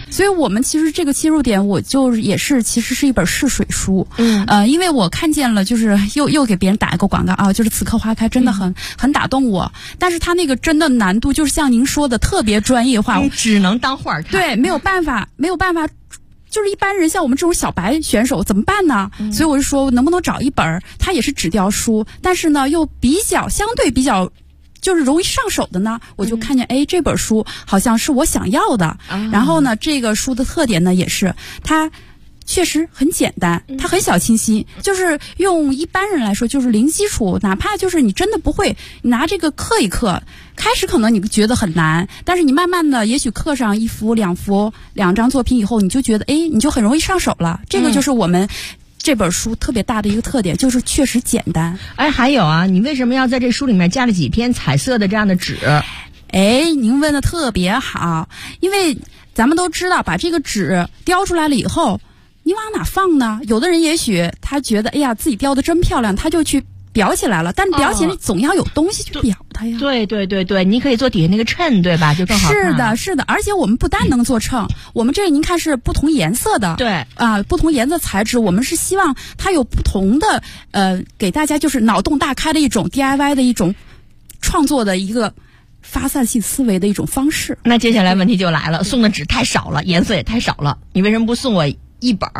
所以我们其实这个切入点，我就也是其实是一本试水书。因为我看见了，就是又给别人打一个广告啊，就是《此刻花开》真的很打动我，但是他那个真的难度就是像您说的特别专业化， 只能当画看。 对，没有办法。就是一般人像我们这种小白选手怎么办呢？所以我就说能不能找一本它也是纸雕书，但是呢又相对比较就是容易上手的呢，我就看见这本书好像是我想要的。然后呢这个书的特点呢也是它确实很简单，它很小清新，就是用一般人来说就是零基础，哪怕就是你真的不会，你拿这个刻一刻，开始可能你觉得很难，但是你慢慢的也许刻上一幅两张作品以后，你就觉得你就很容易上手了。这个就是我们这本书特别大的一个特点，就是确实简单。 还有啊，你为什么要在这书里面加了几篇彩色的这样的纸？ 您问的特别好，因为咱们都知道把这个纸雕出来了以后，你往哪放呢？有的人也许他觉得自己雕的真漂亮，他就去裱起来了，但裱起来总要有东西去裱它呀。 对，你可以做底下那个衬，对吧？就更好看。 是的，而且我们不但能做衬，我们这个您看是不同颜色的， 对不同颜色材质，我们是希望它有不同的给大家就是脑洞大开的一种 DIY 的一种创作的一个发散性思维的一种方式。 那接下来问题就来了，送的纸太少了，颜色也太少了，你为什么不送我一本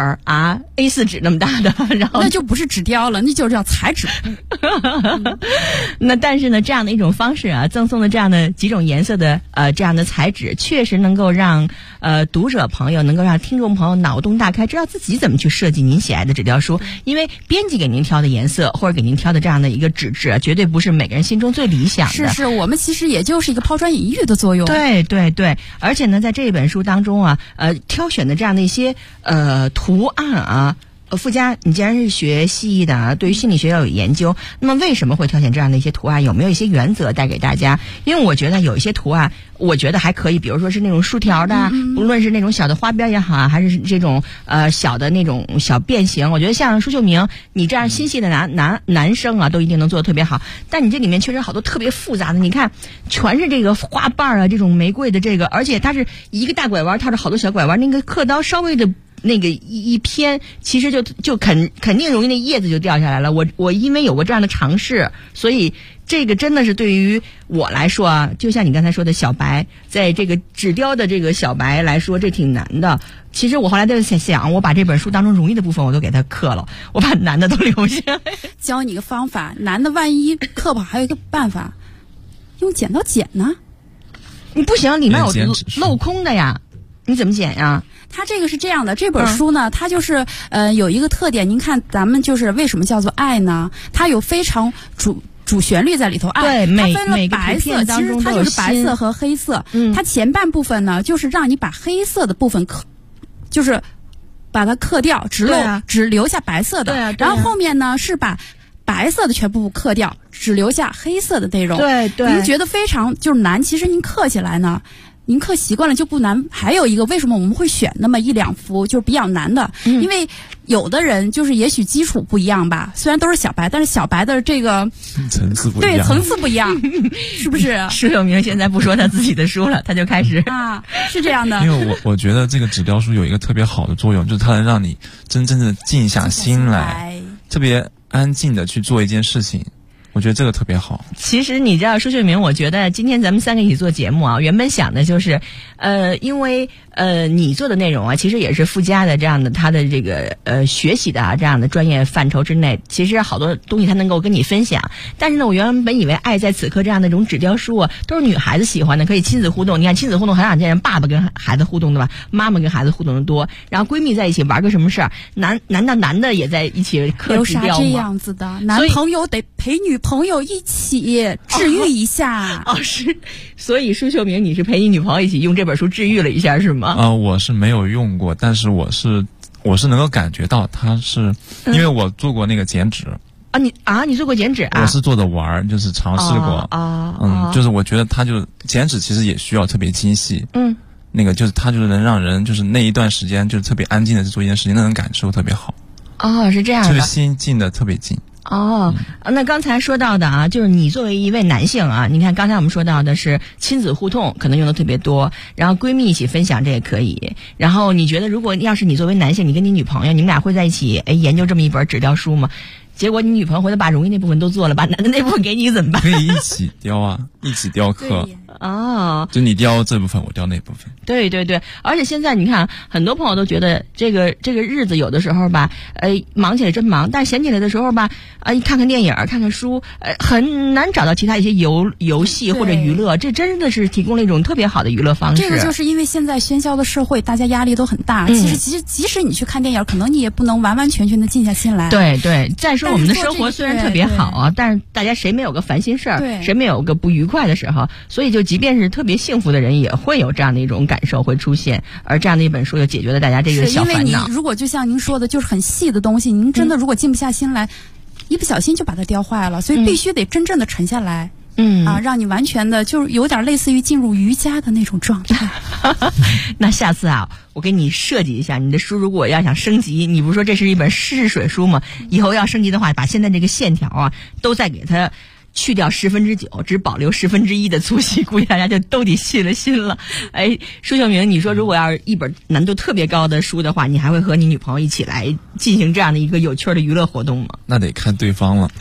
A4 纸那么大的？然后那就不是纸雕了，那就叫彩纸。 那但是呢，这样的一种方式赠送的这样的几种颜色的这样的彩纸，确实能够让读者朋友，能够让听众朋友脑洞大开，知道自己怎么去设计您喜爱的纸雕书。因为编辑给您挑的颜色或者给您挑的这样的一个纸质绝对不是每个人心中最理想的。 是，我们其实也就是一个抛砖引玉的作用。 对，而且呢，在这本书当中挑选的这样的一些图案附加，你既然是学戏的对于心理学要有研究，那么为什么会挑选这样的一些图案？有没有一些原则带给大家？因为我觉得有一些图案，我觉得还可以，比如说是那种竖条的，不论是那种小的花边也好还是这种小的那种小变形，我觉得像舒秀明你这样心细的男生都一定能做得特别好。但你这里面确实好多特别复杂的，你看全是这个花瓣这种玫瑰的这个，而且它是一个大拐弯套着好多小拐弯，那个刻刀稍微的那个一偏，其实就肯定容易那叶子就掉下来了。我因为有过这样的尝试，所以这个真的是对于我来说就像你刚才说的小白，在这个纸雕的这个小白来说，这挺难的。其实我后来在想，我把这本书当中容易的部分我都给它刻了，我把难的都留下来。 教你个方法，难的万一刻不好，还有一个办法，用剪刀剪呢。 你不行，里面有镂空的呀，你怎么剪呀？ 它这个是这样的，这本书呢，它就是有一个特点，您看咱们就是为什么叫做爱呢？它有非常主旋律在里头， 对， 它分了白色，其实它就是白色和黑色。它前半部分呢，就是让你把黑色的部分就是把它刻掉，只留下白色的。然后后面呢是把白色的全部刻掉，只留下黑色的内容。 对， 您觉得非常就是难，其实您刻起来呢，您刻习惯了就不难。还有一个，为什么我们会选那么一两幅就是比较难的？因为有的人就是也许基础不一样吧，虽然都是小白，但是小白的这个层次不一样， 对，层次不一样，是不是？ 舒秀明现在不说他自己的书了，他就开始是这样的。 因为我觉得这个纸雕书有一个特别好的作用，就是它能让你真正的静下心来，特别安静的去做一件事情。我觉得这个特别好。 其实你知道，舒秀明，我觉得今天咱们三个一起做节目原本想的就是因为你做的内容其实也是附加的这样的他的这个学习的这样的专业范畴之内，其实好多东西他能够跟你分享。但是呢，我原本以为爱在此刻这样的一种纸雕书都是女孩子喜欢的，可以亲子互动。你看亲子互动很少见人爸爸跟孩子互动的吧，妈妈跟孩子互动的多，然后闺蜜在一起玩个什么事儿，难道男的也在一起刻纸雕吗？ 有啥这样子的？男朋友得陪女朋友一起治愈一下。 是，所以舒秀明你是陪你女朋友一起用这本书治愈了一下是吗？ 我是没有用过，但是我是能够感觉到它是，因为我做过那个剪纸。 你做过剪纸我是做的玩，就是尝试过。就是我觉得它就剪纸其实也需要特别精细。那个就是它就是能让人就是那一段时间就是特别安静的去做一件事情，那种感受特别好。 是这样的， 就是心静的特别静。 哦，那刚才说到的啊，就是你作为一位男性啊，你看刚才我们说到的是亲子互动，可能用的特别多，然后闺蜜一起分享这也可以。然后你觉得，如果要是你作为男性，你跟你女朋友，你们俩会在一起研究这么一本纸雕书吗？结果你女朋友回头把容易那部分都做了，把难的那部分给你怎么办？ 可以一起雕啊，一起雕刻。 哦， 就你雕这部分，我雕那部分。 对对对，而且现在你看，很多朋友都觉得这个日子有的时候吧，忙起来真忙，但是闲起来的时候吧，看看电影，看看书，很难找到其他一些游戏或者娱乐，这真的是提供了一种特别好的娱乐方式。 这个就是因为现在喧嚣的社会，大家压力都很大。其实即使你去看电影，可能你也不能完完全全的静下心来。 对对，再说我们的生活虽然特别好啊，但是大家谁没有个烦心事儿，谁没有个不愉快的时候，所以就即便是特别幸福的人，也会有这样的一种感受会出现。而这样的一本书又解决了大家这个小烦恼。 因为你如果就像您说的，就是很细的东西，您真的如果静不下心来，一不小心就把它雕坏了，所以必须得真正的沉下来。让你完全的，就是有点类似于进入瑜伽的那种状态。 那下次啊，我给你设计一下，你的书如果要想升级，你不是说这是一本试水书吗？以后要升级的话，把现在这个线条啊，都再给它去掉9%，只保留1/10的粗细，估计大家就都得细了心了。舒秀明，你说如果要是一本难度特别高的书的话，你还会和你女朋友一起来进行这样的一个有趣的娱乐活动吗？ 那得看对方了。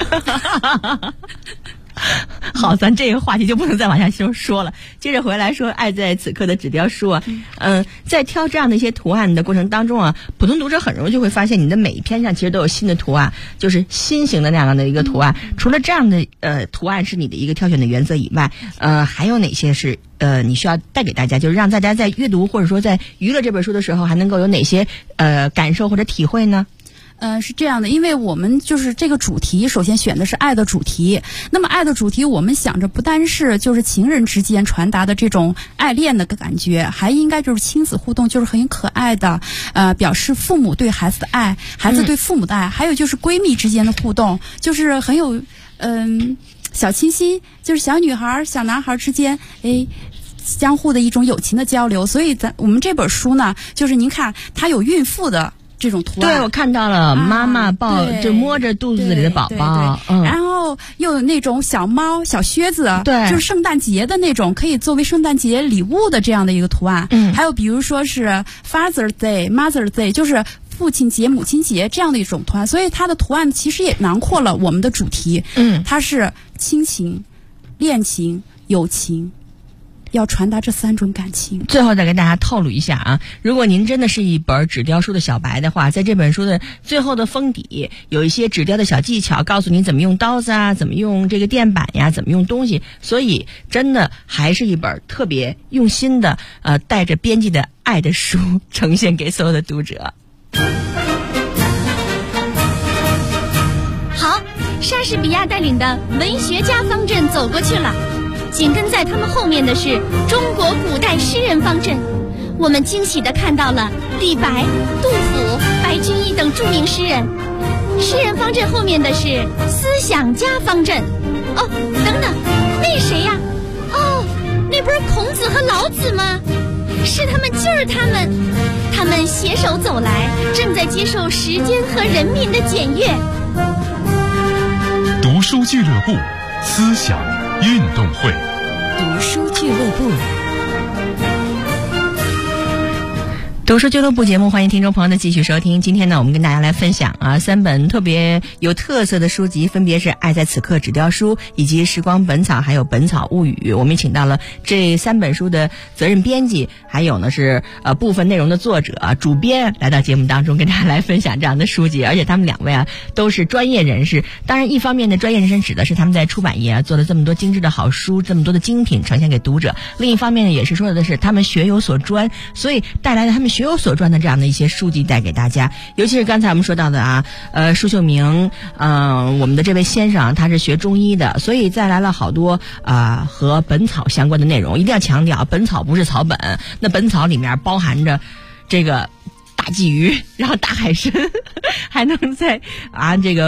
好，咱这个话题就不能再往下说了。接着回来说，爱在此刻的纸雕书啊，在挑这样的一些图案的过程当中啊，普通读者很容易就会发现你的每一篇上其实都有新的图案，就是新型的那样的一个图案。除了这样的图案是你的一个挑选的原则以外，还有哪些是你需要带给大家，就是让大家在阅读或者说在娱乐这本书的时候，还能够有哪些感受或者体会呢？ 是这样的，因为我们就是这个主题，首先选的是爱的主题。那么爱的主题，我们想着不单是就是情人之间传达的这种爱恋的感觉，还应该就是亲子互动，就是很可爱的，表示父母对孩子的爱，孩子对父母的爱，还有就是闺蜜之间的互动，就是很有小清新，就是小女孩小男孩之间相互的一种友情的交流。所以我们这本书呢，就是您看它有孕妇的这种图案， 对，我看到了，妈妈就摸着肚子里的宝宝， 然后又有那种小猫、小靴子， 对， 就是圣诞节的那种，可以作为圣诞节礼物的这样的一个图案。还有比如说是 Father's Day、Mother's Day， 就是父亲节、母亲节这样的一种图案。所以它的图案其实也囊括了我们的主题，它是亲情、恋情、友情。要传达这3种感情。 最后再给大家透露一下啊，如果您真的是一本纸雕书的小白的话，在这本书的最后的封底有一些纸雕的小技巧，告诉你怎么用刀子啊，怎么用这个垫板呀，怎么用东西。所以真的还是一本特别用心的带着编辑的爱的书，呈现给所有的读者。 好，莎士比亚带领的文学家方阵走过去了，紧跟在他们后面的是中国古代诗人方阵。我们惊喜地看到了李白、杜甫、白居易等著名诗人。诗人方阵后面的是思想家方阵。哦，等等，那谁呀？哦，那不是孔子和老子吗？是他们，就是他们，他们携手走来，正在接受时间和人民的检阅。 读书俱乐部，思想运动会。 读书俱乐部，读书俱乐部节目，欢迎听众朋友的继续收听。今天呢，我们跟大家来分享3本特别有特色的书籍，分别是《爱在此刻》纸雕书，以及《时光本草》还有《本草物语》。我们也请到了这3本书的责任编辑，还有呢是部分内容的作者、主编来到节目当中，跟大家来分享这样的书籍。而且他们2位都是专业人士。当然，一方面的专业人士指的是他们在出版业做了这么多精致的好书，这么多的精品呈现给读者；另一方面呢，也是说的是他们学有所专，所以带来了他们学有所专的这样的一些书籍带给大家。尤其是刚才我们说到的舒秀明，我们的这位先生他是学中医的，所以带来了好多和本草相关的内容。一定要强调，本草不是草本，那本草里面包含着这个大鲫鱼，然后大海参，还能在这个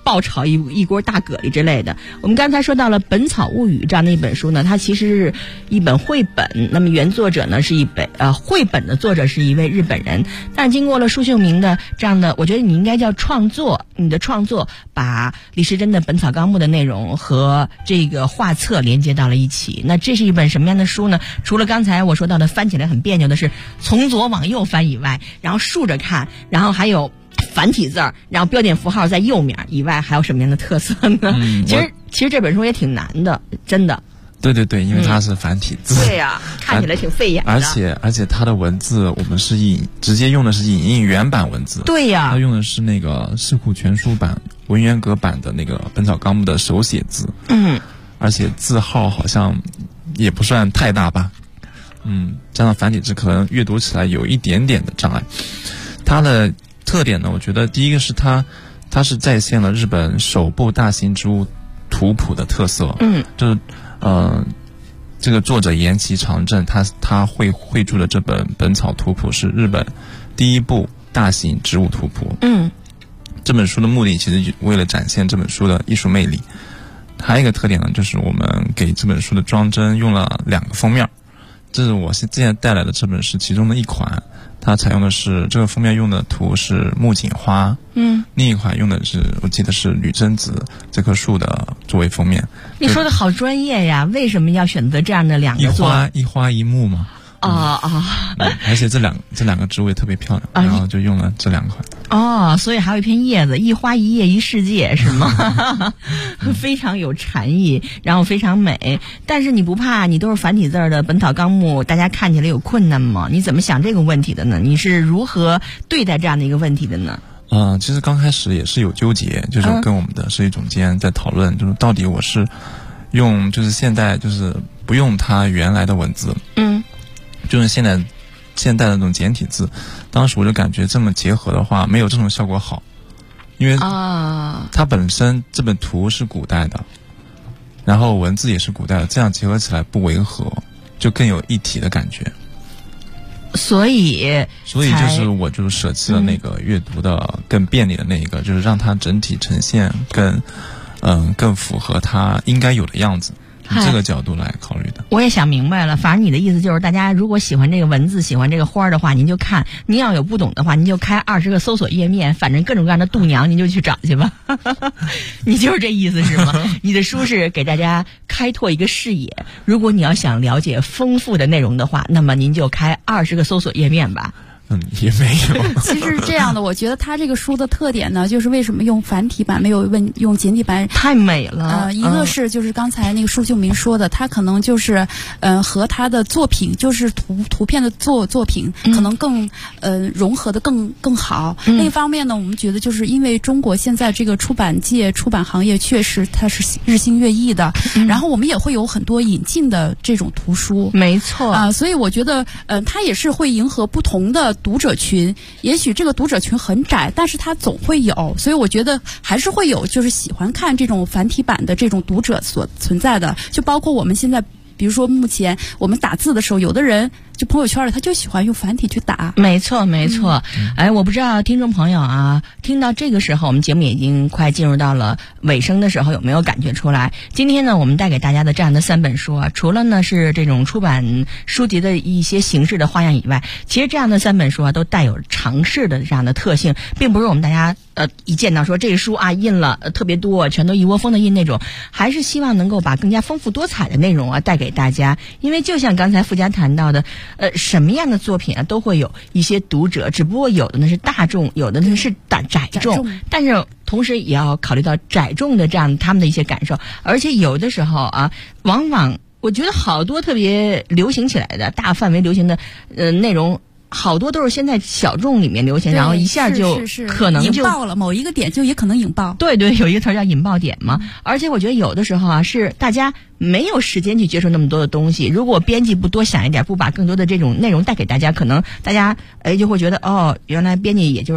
爆炒一锅大蛤蜊之类的。我们刚才说到了《本草物语》这样的一本书呢，它其实是一本绘本，那么原作者呢是绘本的作者是一位日本人，但是经过了舒秀明的这样的，我觉得你应该叫创作，你的创作把李时珍的《本草纲目》的内容和这个画册连接到了一起。那这是一本什么样的书呢？除了刚才我说到的翻起来很别扭的是从左往右翻以外，然后竖着看，然后还有繁体字儿，然后标点符号在右面以外，还有什么样的特色呢？其实这本书也挺难的，真的。 对对对，因为它是繁体字。 对呀，看起来挺费眼的。 而且它的文字我们是直接用的是影印原版文字。 对呀， 它用的是那个四库全书版文渊阁版的那个《本草纲目》的手写字。而且字号好像也不算太大吧。加上繁体字可能阅读起来有一点点的障碍。它的特点呢，我觉得第一个是它是再现了日本首部大型植物图谱的特色。就是这个作者岩崎长政他绘著的这本本草图谱是日本第一部大型植物图谱。这本书的目的其实为了展现这本书的艺术魅力。还有一个特点呢，就是我们给这本书的装帧用了2个封面，这是我现在带来的这本是其中的一款，它采用的是这个封面用的图是木槿花，另一款用的是我记得是女贞子这棵树的作为封面。 你说的好专业呀，为什么要选择这样的2个做？ 一花一木嘛。而且这两个植物也特别漂亮，然后就用了这2款。 所以还有一片叶子，一花一叶一世界是吗？非常有禅意，然后非常美。但是你不怕你都是繁体字的《本草纲目》，大家看起来有困难吗？你怎么想这个问题的呢？你是如何对待这样的一个问题的呢？ 其实刚开始也是有纠结，就是跟我们的设计总监在讨论，就是到底我是用就是现在就是不用它原来的文字，就是现代的那种简体字。当时我就感觉这么结合的话没有这种效果好，因为它本身这本图是古代的，然后文字也是古代的，这样结合起来不违和，就更有一体的感觉。 所以就是我就舍弃了那个阅读的更便利的那一个，就是让它整体呈现更符合它应该有的样子。从这个角度来考虑的。 我也想明白了，反正你的意思就是大家如果喜欢这个文字喜欢这个花的话您就看，您要有不懂的话您就开20个搜索页面，反正各种各样的度娘您就去找去吧。你就是这意思是吗？你的书是给大家开拓一个视野，如果你要想了解丰富的内容的话，那么您就开20个搜索页面吧。 也没有。 其实是这样的，我觉得它这个书的特点呢，就是为什么用繁体版没有用简体版， 太美了。 一个是就是刚才那个舒秀明说的，它可能就是和他的作品就是图片的作品可能更融合的更好。另一方面呢，我们觉得就是因为中国现在这个出版界出版行业确实它是日新月异的，然后我们也会有很多引进的这种图书， 没错所以我觉得它也是会迎合不同的读者群，也许这个读者群很窄，但是它总会有，所以我觉得还是会有就是喜欢看这种繁体版的这种读者所存在的，就包括我们现在比如说目前我们打字的时候，有的人就朋友圈里他就喜欢用繁体去打。 没错没错。我不知道听众朋友啊，听到这个时候我们节目已经快进入到了尾声的时候，有没有感觉出来今天呢我们带给大家的这样的3本书啊，除了呢是这种出版书籍的一些形式的花样以外，其实这样的3本书啊都带有尝试的这样的特性，并不是我们大家一见到说这书啊印了特别多全都一窝蜂的印那种，还是希望能够把更加丰富多彩的内容啊带给大家。因为就像刚才傅家谈到的什么样的作品啊都会有一些读者，只不过有的呢是大众，有的呢是窄众，但是同时也要考虑到窄众的这样他们的一些感受。而且有的时候啊，往往我觉得好多特别流行起来的大范围流行的内容，好多都是现在小众里面流行，然后一下就可能就引爆了，某一个点就也可能引爆。 对对，有一个词叫引爆点嘛。而且我觉得有的时候啊，是大家没有时间去接受那么多的东西，如果编辑不多想一点，不把更多的这种内容带给大家，可能大家就会觉得哦，原来编辑也就是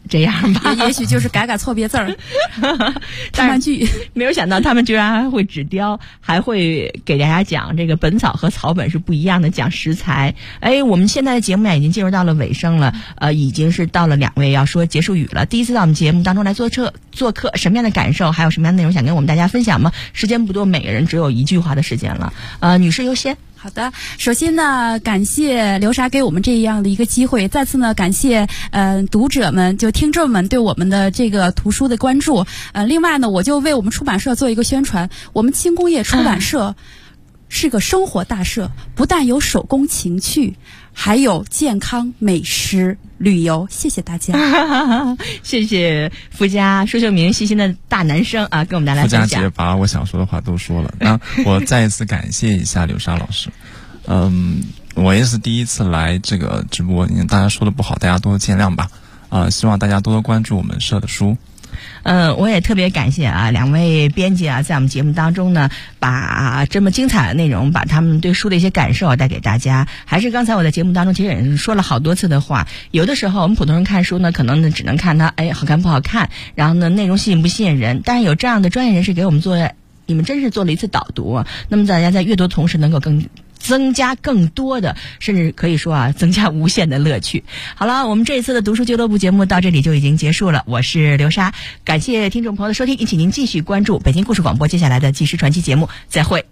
这样吧， 也许就是改错别字儿，看玩具。 没有想到他们居然还会纸雕，还会给大家讲这个本草和草本是不一样的，讲食材。我们现在的节目已经进入到了尾声了，已经是到了2位要说结束语了。第一次到我们节目当中来做客，什么样的感受，还有什么样的内容想跟我们大家分享吗？时间不多，每个人只有1句话的时间了。女士优先。 好的，首先呢，感谢流沙给我们这样的一个机会，再次呢，感谢读者们，就听众们对我们的这个图书的关注。另外呢，我就为我们出版社做一个宣传，我们轻工业出版社是个生活大社，不但有手工情趣，还有健康美食旅游。谢谢大家。 谢谢傅家舒秀明细心的大男生啊，跟我们带来分享。 傅家姐把我想说的话都说了，那我再一次感谢一下流沙老师。我也是第一次来这个直播，大家说的不好，大家多见谅吧。希望大家多多关注我们社的书。 我也特别感谢2位编辑在我们节目当中呢，把这么精彩的内容，把他们对书的一些感受带给大家。还是刚才我在节目当中其实也说了好多次的话，有的时候我们普通人看书呢，可能呢只能看它好看不好看，然后呢内容吸引不吸引人，但是有这样的专业人士给我们你们真是做了一次导读，那么大家在阅读的同时能够增加更多的，甚至可以说增加无限的乐趣。好了，我们这一次的读书俱乐部节目到这里就已经结束了，我是流沙，感谢听众朋友的收听，也请您继续关注北京故事广播接下来的纪实传奇节目，再会。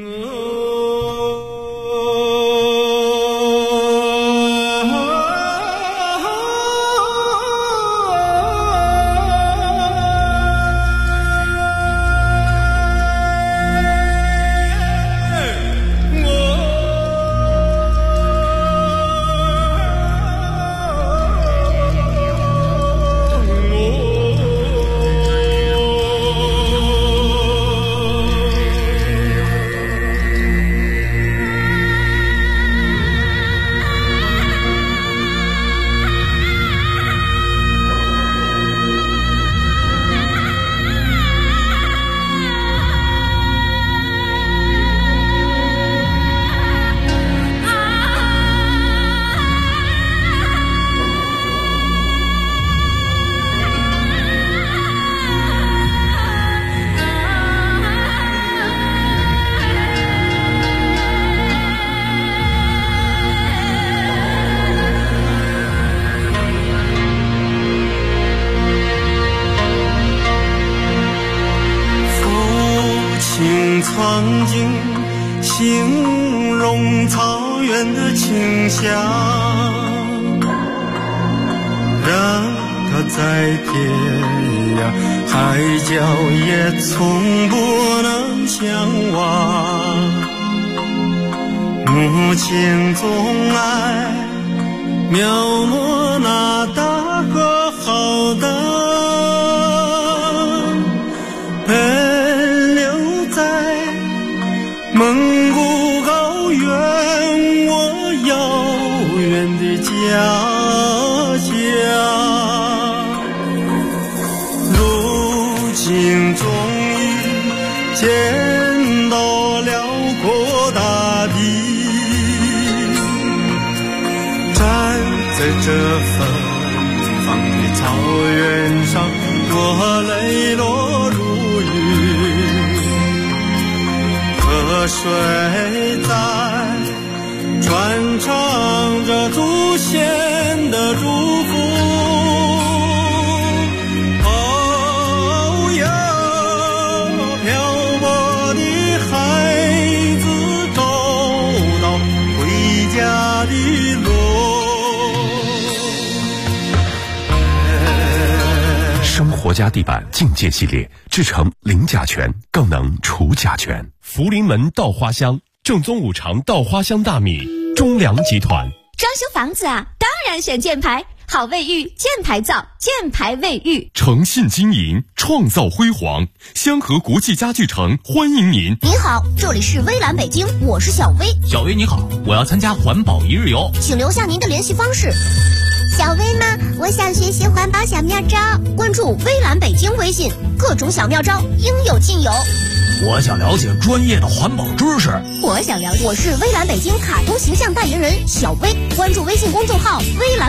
曾经形容草原的清香，让它在天涯海角也从不能相忘。母亲总爱描摹那大河浩荡，奔流在蒙古高原，我遥远的家乡。如今终于见到辽阔大地，站在这芬芳的草原上，我泪落如雨。河水在传唱着祖先的祝福，哦哟，漂泊的孩子找到回家的路。 生活家地板境界系列制成零甲醛，更能除甲醛。福临门稻花香，正宗五常稻花香大米，中粮集团。 装修房子啊，当然选箭牌，好卫浴，箭牌造，箭牌卫浴。 诚信经营，创造辉煌。香河国际家具城欢迎您。 您好，这里是微蓝北京，我是小薇。 小薇你好，我要参加环保一日游， 请留下您的联系方式。 小薇呢？我想学习环保小妙招， 关注微蓝北京微信，各种小妙招应有尽有。 我想了解专业的环保知识， 我想了解。我是微蓝北京卡通形象代言人小薇，关注微信公众号微蓝。